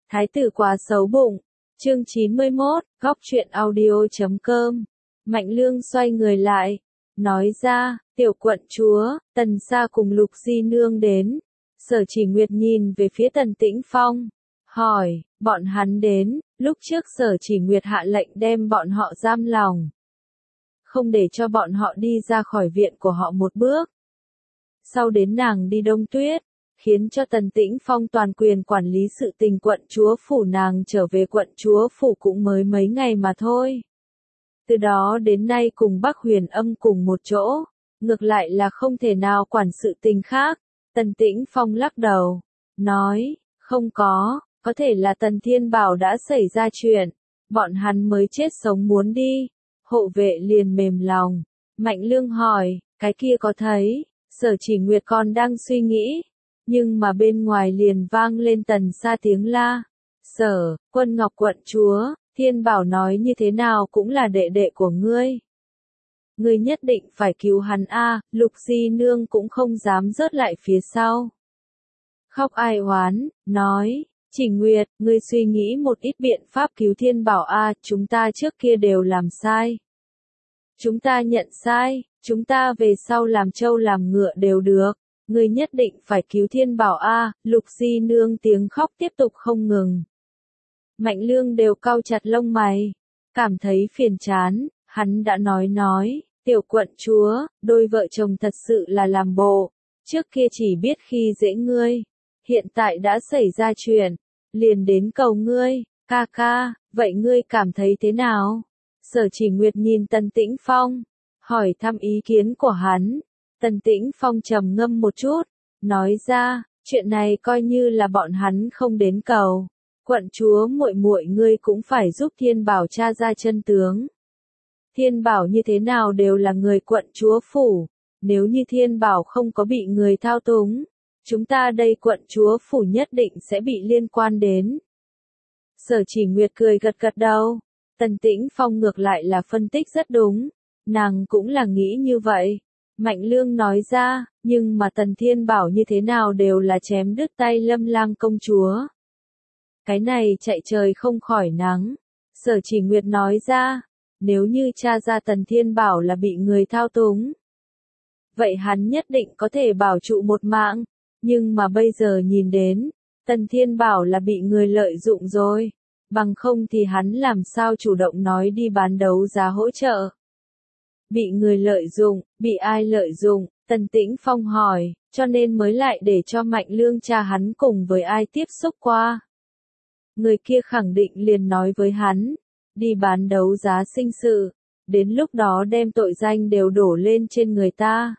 Thái tử quá xấu bụng. Chương 91, góc truyện audio.com. Mạnh Lương xoay người lại, nói ra, tiểu quận chúa, Tần Sa cùng Lục Di Nương đến. Sở Chỉ Nguyệt nhìn về phía Tần Tĩnh Phong, hỏi, bọn hắn đến, lúc trước Sở Chỉ Nguyệt hạ lệnh đem bọn họ giam lòng, không để cho bọn họ đi ra khỏi viện của họ một bước. Sau đến nàng đi Đông Tuyết, khiến cho Tần Tĩnh Phong toàn quyền quản lý sự tình quận chúa phủ, nàng trở về quận chúa phủ cũng mới mấy ngày mà thôi. Từ đó đến nay cùng Bắc Huyền Âm cùng một chỗ, ngược lại là không thể nào quản sự tình khác. Tần Tĩnh Phong lắc đầu, nói, không có thể là Tần Thiên Bảo đã xảy ra chuyện, bọn hắn mới chết sống muốn đi. Hộ vệ liền mềm lòng. Mạnh Lương hỏi, cái kia có thấy? Sở Chỉ Nguyệt còn đang suy nghĩ, nhưng mà bên ngoài liền vang lên Tần Sa tiếng la. Sở, Quân Ngọc quận chúa, Thiên Bảo nói như thế nào cũng là đệ đệ của ngươi. Ngươi nhất định phải cứu hắn a. Lục Di Nương cũng không dám rớt lại phía sau. Khóc ai oán, nói, Chỉ Nguyệt, ngươi suy nghĩ một ít biện pháp cứu Thiên Bảo a, chúng ta trước kia đều làm sai. Chúng ta nhận sai, chúng ta về sau làm trâu làm ngựa đều được. Ngươi nhất định phải cứu Thiên Bảo a. Lục Di Nương tiếng khóc tiếp tục không ngừng. Mạnh Lương đều cau chặt lông mày, cảm thấy phiền chán. Hắn đã nói, tiểu quận chúa, đôi vợ chồng thật sự là làm bộ, trước kia chỉ biết khi dễ ngươi, hiện tại đã xảy ra chuyện, liền đến cầu ngươi, ca ca, vậy ngươi cảm thấy thế nào? Sở Chỉ Nguyệt nhìn Tần Tĩnh Phong, hỏi thăm ý kiến của hắn. Tần Tĩnh Phong trầm ngâm một chút, nói ra, chuyện này coi như là bọn hắn không đến cầu. Quận chúa muội muội ngươi cũng phải giúp Thiên Bảo tra ra chân tướng. Thiên Bảo như thế nào đều là người quận chúa phủ, nếu như Thiên Bảo không có bị người thao túng, chúng ta đây quận chúa phủ nhất định sẽ bị liên quan đến. Sở Chỉ Nguyệt cười gật gật đầu. Tần Tĩnh Phong ngược lại là phân tích rất đúng, nàng cũng là nghĩ như vậy. Mạnh Lương nói ra, nhưng mà Tần Thiên Bảo như thế nào đều là chém đứt tay Lâm Lang công chúa. Cái này chạy trời không khỏi nắng. Sở Chỉ Nguyệt nói ra, nếu như tra ra Tần Thiên Bảo là bị người thao túng, vậy hắn nhất định có thể bảo trụ một mạng, nhưng mà bây giờ nhìn đến, Tần Thiên Bảo là bị người lợi dụng rồi, bằng không thì hắn làm sao chủ động nói đi bán đấu giá hỗ trợ. Bị người lợi dụng, bị ai lợi dụng? Tần Tĩnh Phong hỏi, cho nên mới lại để cho Mạnh Lương tra hắn cùng với ai tiếp xúc qua. Người kia khẳng định liền nói với hắn, đi bán đấu giá sinh sự, đến lúc đó đem tội danh đều đổ lên trên người ta.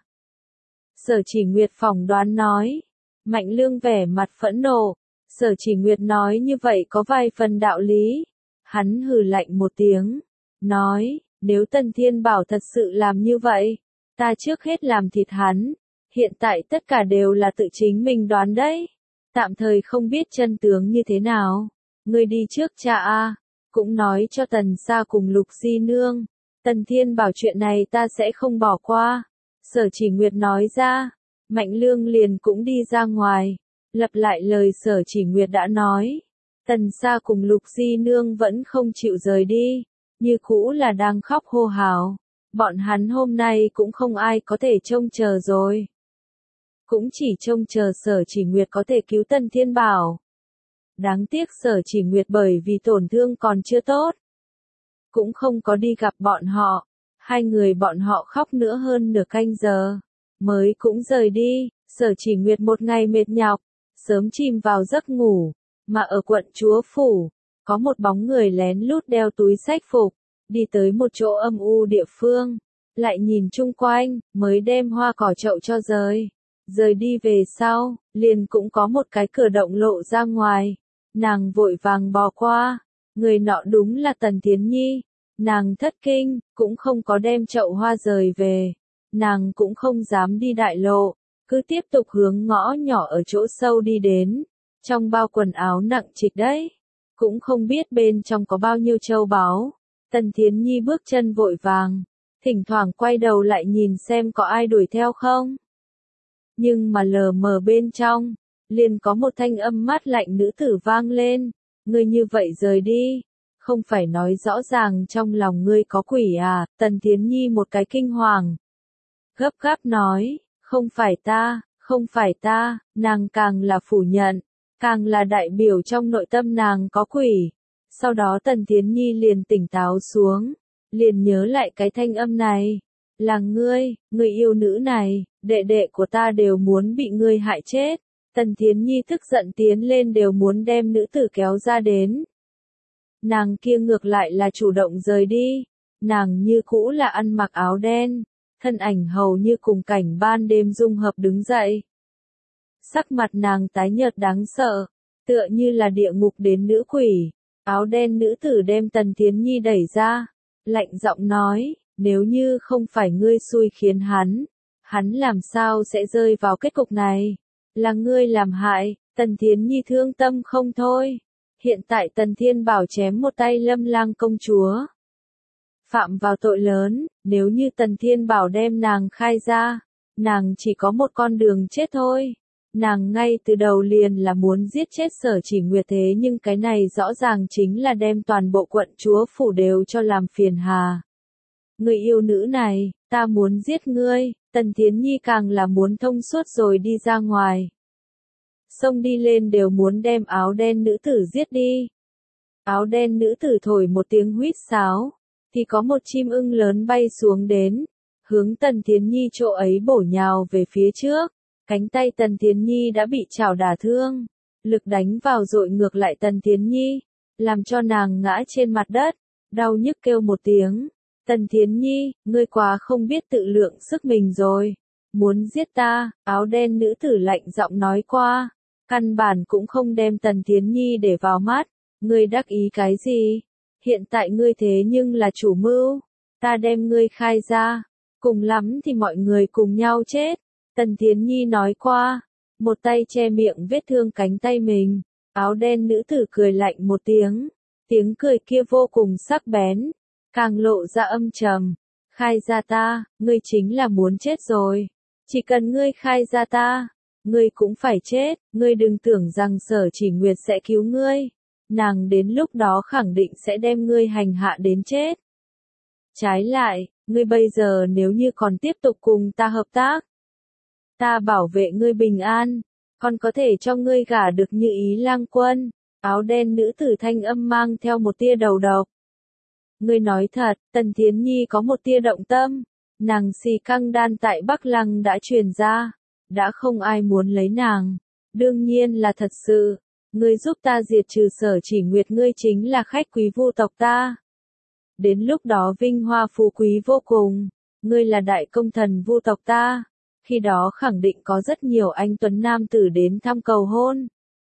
Sở Chỉ Nguyệt phỏng đoán nói, Mạnh Lương vẻ mặt phẫn nộ. Sở Chỉ Nguyệt nói như vậy có vài phần đạo lý. Hắn hừ lạnh một tiếng, nói, nếu Tần Thiên Bảo thật sự làm như vậy, ta trước hết làm thịt hắn, hiện tại tất cả đều là tự chính mình đoán đấy. Tạm thời không biết chân tướng như thế nào, ngươi đi trước cha a, cũng nói cho Tần Sa cùng Lục Di Nương, Tần Thiên Bảo chuyện này ta sẽ không bỏ qua. Sở Chỉ Nguyệt nói ra, Mạnh Lương liền cũng đi ra ngoài, lặp lại lời Sở Chỉ Nguyệt đã nói. Tần Sa cùng Lục Di Nương vẫn không chịu rời đi, như cũ là đang khóc hô hào. Bọn hắn hôm nay cũng không ai có thể trông chờ rồi. Cũng chỉ trông chờ Sở Chỉ Nguyệt có thể cứu Tần Thiên Bảo. Đáng tiếc Sở Chỉ Nguyệt bởi vì tổn thương còn chưa tốt, cũng không có đi gặp bọn họ. Hai người bọn họ khóc nữa hơn nửa canh giờ, mới cũng rời đi. Sở Chỉ Nguyệt một ngày mệt nhọc, sớm chìm vào giấc ngủ, mà ở quận chúa phủ, có một bóng người lén lút đeo túi xách phục, đi tới một chỗ âm u địa phương, lại nhìn chung quanh, mới đem hoa cỏ chậu cho rời. Rời đi về sau, liền cũng có một cái cửa động lộ ra ngoài, nàng vội vàng bò qua, người nọ đúng là Tần Thiến Nhi. Nàng thất kinh, cũng không có đem chậu hoa rời về, nàng cũng không dám đi đại lộ, cứ tiếp tục hướng ngõ nhỏ ở chỗ sâu đi đến, trong bao quần áo nặng trịch đấy, cũng không biết bên trong có bao nhiêu châu báu. Tần Thiến Nhi bước chân vội vàng, thỉnh thoảng quay đầu lại nhìn xem có ai đuổi theo không. Nhưng mà lờ mờ bên trong, liền có một thanh âm mát lạnh nữ tử vang lên, ngươi như vậy rời đi, không phải nói rõ ràng trong lòng ngươi có quỷ à, Tần Thiến Nhi một cái kinh hoàng. Gấp gáp nói, không phải ta, nàng càng là phủ nhận, càng là đại biểu trong nội tâm nàng có quỷ. Sau đó Tần Thiến Nhi liền tỉnh táo xuống, liền nhớ lại cái thanh âm này, là ngươi, người yêu nữ này, đệ đệ của ta đều muốn bị ngươi hại chết. Tần Thiến Nhi tức giận tiến lên đều muốn đem nữ tử kéo ra đến. Nàng kia ngược lại là chủ động rời đi, nàng như cũ là ăn mặc áo đen, thân ảnh hầu như cùng cảnh ban đêm dung hợp đứng dậy. Sắc mặt nàng tái nhợt đáng sợ, tựa như là địa ngục đến nữ quỷ. Áo đen nữ tử đem Tần Thiến Nhi đẩy ra, lạnh giọng nói, nếu như không phải ngươi xui khiến hắn làm sao sẽ rơi vào kết cục này? Là ngươi làm hại. Tần Thiến Nhi thương tâm không thôi. Hiện tại Tần Thiên Bảo chém một tay Lâm Lang công chúa, phạm vào tội lớn, nếu như Tần Thiên Bảo đem nàng khai ra, nàng chỉ có một con đường chết thôi. Nàng ngay từ đầu liền là muốn giết chết Sở Chỉ Nguyệt, thế nhưng cái này rõ ràng chính là đem toàn bộ quận chúa phủ đều cho làm phiền hà. Người yêu nữ này, ta muốn giết ngươi. Tần Thiến Nhi càng là muốn thông suốt rồi đi ra ngoài. Xông đi lên đều muốn đem áo đen nữ tử giết đi. Áo đen nữ tử thổi một tiếng huýt sáo, thì có một chim ưng lớn bay xuống đến, hướng Tần Thiến Nhi chỗ ấy bổ nhào về phía trước. Cánh tay Tần Thiến Nhi đã bị chảo đả thương, lực đánh vào dội ngược lại Tần Thiến Nhi, làm cho nàng ngã trên mặt đất, đau nhức kêu một tiếng. Tần Thiến Nhi, ngươi quá không biết tự lượng sức mình rồi, muốn giết ta, áo đen nữ tử lạnh giọng nói qua, căn bản cũng không đem Tần Thiến Nhi để vào mắt. Ngươi đắc ý cái gì? Hiện tại ngươi thế nhưng là chủ mưu, ta đem ngươi khai ra, cùng lắm thì mọi người cùng nhau chết. Tần Thiến Nhi nói qua, một tay che miệng vết thương cánh tay mình. Áo đen nữ tử cười lạnh một tiếng, tiếng cười kia vô cùng sắc bén, càng lộ ra âm trầm. Khai ra ta, ngươi chính là muốn chết rồi. Chỉ cần ngươi khai ra ta, ngươi cũng phải chết. Ngươi đừng tưởng rằng Sở Chỉ Nguyệt sẽ cứu ngươi, nàng đến lúc đó khẳng định sẽ đem ngươi hành hạ đến chết. Trái lại, ngươi bây giờ nếu như còn tiếp tục cùng ta hợp tác, ta bảo vệ ngươi bình an, còn có thể cho ngươi gả được Như Ý lang quân. Áo đen nữ tử thanh âm mang theo một tia đầu độc. Ngươi nói thật, Tần Thiến Nhi có một tia động tâm, nàng xì căng đan tại Bắc Lăng đã truyền ra, đã không ai muốn lấy nàng, đương nhiên là thật sự. Ngươi giúp ta diệt trừ Sở Chỉ Nguyệt, ngươi chính là khách quý vu tộc ta. Đến lúc đó vinh hoa phú quý vô cùng, ngươi là đại công thần vu tộc ta. Khi đó khẳng định có rất nhiều anh tuấn nam tử đến thăm cầu hôn.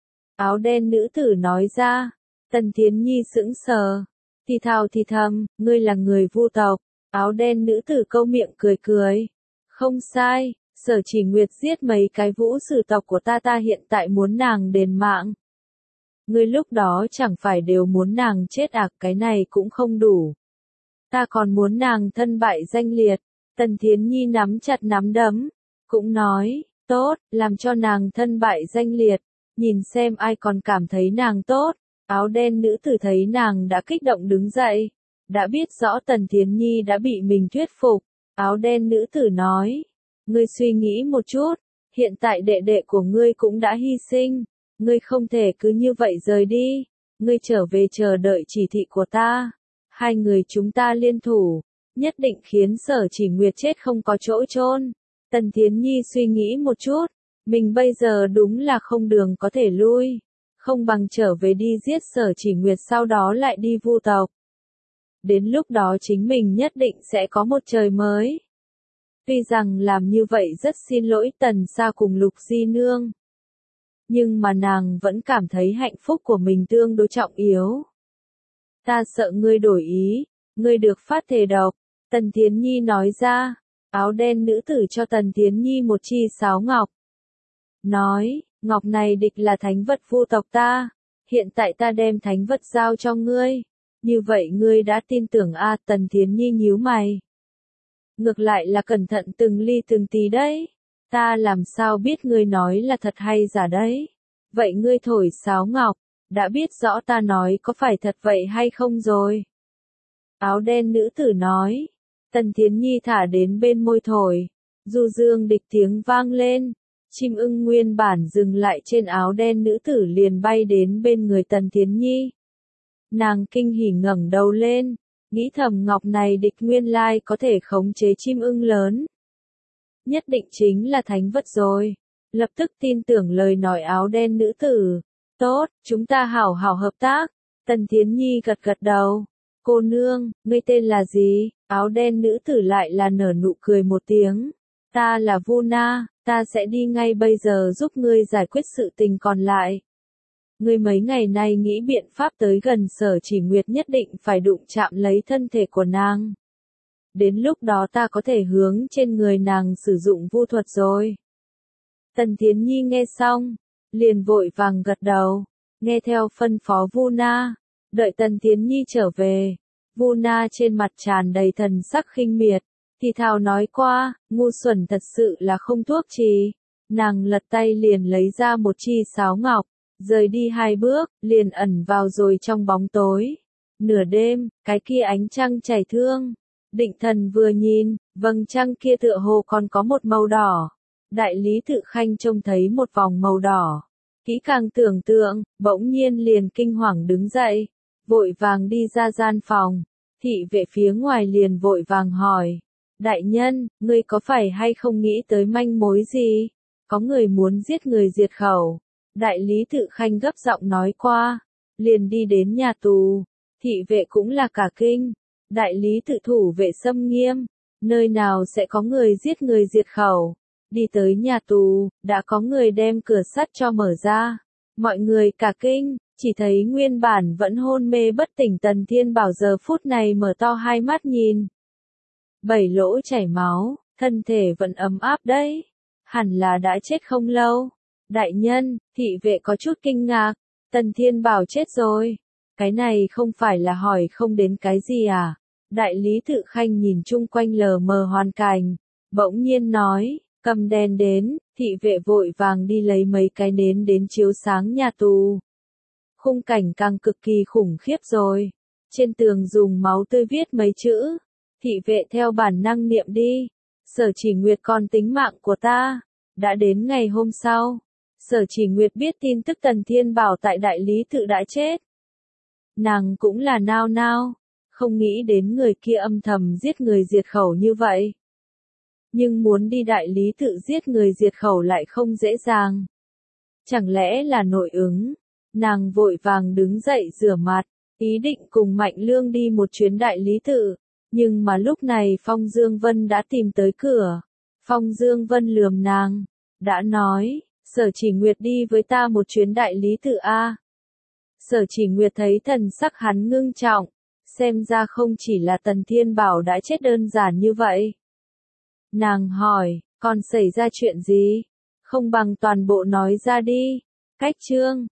Áo đen nữ tử nói ra. Tần Thiến Nhi sững sờ, thì thào thì thầm, ngươi là người vu tộc. Áo đen nữ tử câu miệng cười cười. Không sai, Sở Chỉ Nguyệt giết mấy cái vũ sử tộc của ta hiện tại muốn nàng đền mạng. Ngươi lúc đó chẳng phải đều muốn nàng chết à, cái này cũng không đủ. Ta còn muốn nàng thân bại danh liệt. Tần Thiến Nhi nắm chặt nắm đấm, cũng nói, tốt, làm cho nàng thân bại danh liệt, nhìn xem ai còn cảm thấy nàng tốt. Áo đen nữ tử thấy nàng đã kích động đứng dậy, đã biết rõ Tần Thiến Nhi đã bị mình thuyết phục. Áo đen nữ tử nói, ngươi suy nghĩ một chút, hiện tại đệ đệ của ngươi cũng đã hy sinh, ngươi không thể cứ như vậy rời đi, ngươi trở về chờ đợi chỉ thị của ta. Hai người chúng ta liên thủ, nhất định khiến Sở Chỉ Nguyệt chết không có chỗ chôn. Tần Thiến Nhi suy nghĩ một chút, mình bây giờ đúng là không đường có thể lui, không bằng trở về đi giết Sở Chỉ Nguyệt sau đó lại đi vu tộc. Đến lúc đó chính mình nhất định sẽ có một trời mới. Tuy rằng làm như vậy rất xin lỗi Tần Sa cùng Lục Di Nương, nhưng mà nàng vẫn cảm thấy hạnh phúc của mình tương đối trọng yếu. Ta sợ ngươi đổi ý, ngươi được phát thể độc. Tần Thiến Nhi nói ra. Áo đen nữ tử cho Tần Thiến Nhi một chi sáo ngọc. Nói, ngọc này địch là thánh vật vu tộc ta. Hiện tại ta đem thánh vật giao cho ngươi. Như vậy ngươi đã tin tưởng a? Tần Thiến Nhi nhíu mày. Ngược lại là cẩn thận từng ly từng tí đấy. Ta làm sao biết ngươi nói là thật hay giả đấy? Vậy ngươi thổi sáo ngọc, đã biết rõ ta nói có phải thật vậy hay không rồi. Áo đen nữ tử nói. Tần Thiến Nhi thả đến bên môi thổi. Du dương địch tiếng vang lên. Chim ưng nguyên bản dừng lại trên áo đen nữ tử liền bay đến bên người Tần Thiến Nhi. Nàng kinh hỉ ngẩng đầu lên, nghĩ thầm ngọc này địch nguyên lai có thể khống chế chim ưng lớn. Nhất định chính là thánh vật rồi. Lập tức tin tưởng lời nói áo đen nữ tử. Tốt, chúng ta hảo hảo hợp tác. Tần Thiến Nhi gật gật đầu. Cô nương, ngươi tên là gì? Áo đen nữ tử lại là nở nụ cười một tiếng. Ta là Vu Na, ta sẽ đi ngay bây giờ giúp ngươi giải quyết sự tình còn lại. Ngươi mấy ngày nay nghĩ biện pháp tới gần Sở Chỉ Nguyệt nhất định phải đụng chạm lấy thân thể của nàng. Đến lúc đó ta có thể hướng trên người nàng sử dụng vu thuật rồi. Tần Thiến Nhi nghe xong, liền vội vàng gật đầu, nghe theo phân phó Vu Na. Đợi Tần Thiến Nhi trở về, Vu Na trên mặt tràn đầy thần sắc khinh miệt, thì thào nói qua, ngu xuẩn thật sự là không thuốc trì. Nàng lật tay liền lấy ra một chi sáo ngọc, rời đi 2 bước, liền ẩn vào rồi trong bóng tối. Nửa đêm, cái kia ánh trăng chảy thương. Định Thần vừa nhìn, vầng trăng kia tựa hồ còn có một màu đỏ. Đại lý Tự Khanh trông thấy một vòng màu đỏ. Kỹ càng tưởng tượng, bỗng nhiên liền kinh hoàng đứng dậy, vội vàng đi ra gian phòng. Thị vệ phía ngoài liền vội vàng hỏi. Đại nhân, ngươi có phải hay không nghĩ tới manh mối gì? Có người muốn giết người diệt khẩu. Đại lý Tự Khanh gấp giọng nói qua. Liền đi đến nhà tù. Thị vệ cũng là cả kinh. Đại lý tự thủ vệ xâm nghiêm. Nơi nào sẽ có người giết người diệt khẩu? Đi tới nhà tù, đã có người đem cửa sắt cho mở ra. Mọi người cả kinh, chỉ thấy nguyên bản vẫn hôn mê bất tỉnh Tần Thiên Bảo giờ phút này mở to hai mắt nhìn. 7 lỗ chảy máu, thân thể vẫn ấm áp đấy. Hẳn là đã chết không lâu. Đại nhân, thị vệ có chút kinh ngạc. Tần Thiên Bảo chết rồi. Cái này không phải là hỏi không đến cái gì à? Đại lý Tự Khanh nhìn chung quanh lờ mờ hoàn cảnh. Bỗng nhiên nói, cầm đèn đến, thị vệ vội vàng đi lấy mấy cái nến đến chiếu sáng nhà tù. Khung cảnh càng cực kỳ khủng khiếp rồi. Trên tường dùng máu tươi viết mấy chữ. Thị vệ theo bản năng niệm đi. Sở Chỉ Nguyệt còn tính mạng của ta. Đã đến ngày hôm sau. Sở Chỉ Nguyệt biết tin tức Tần Thiên Bảo tại Đại Lý Tự đã chết. Nàng cũng là nao nao. Không nghĩ đến người kia âm thầm giết người diệt khẩu như vậy. Nhưng muốn đi Đại Lý Tự giết người diệt khẩu lại không dễ dàng. Chẳng lẽ là nội ứng? Nàng vội vàng đứng dậy rửa mặt, ý định cùng Mạnh Lương đi một chuyến Đại Lý Tự. Nhưng mà lúc này Phong Dương Vân đã tìm tới cửa. Phong Dương Vân lườm nàng, đã nói, Sở Chỉ Nguyệt đi với ta một chuyến Đại Lý Tự a. Sở Chỉ Nguyệt thấy thần sắc hắn ngưng trọng, xem ra không chỉ là Tần Thiên Bảo đã chết đơn giản như vậy. Nàng hỏi, còn xảy ra chuyện gì? Không bằng toàn bộ nói ra đi. Cách chương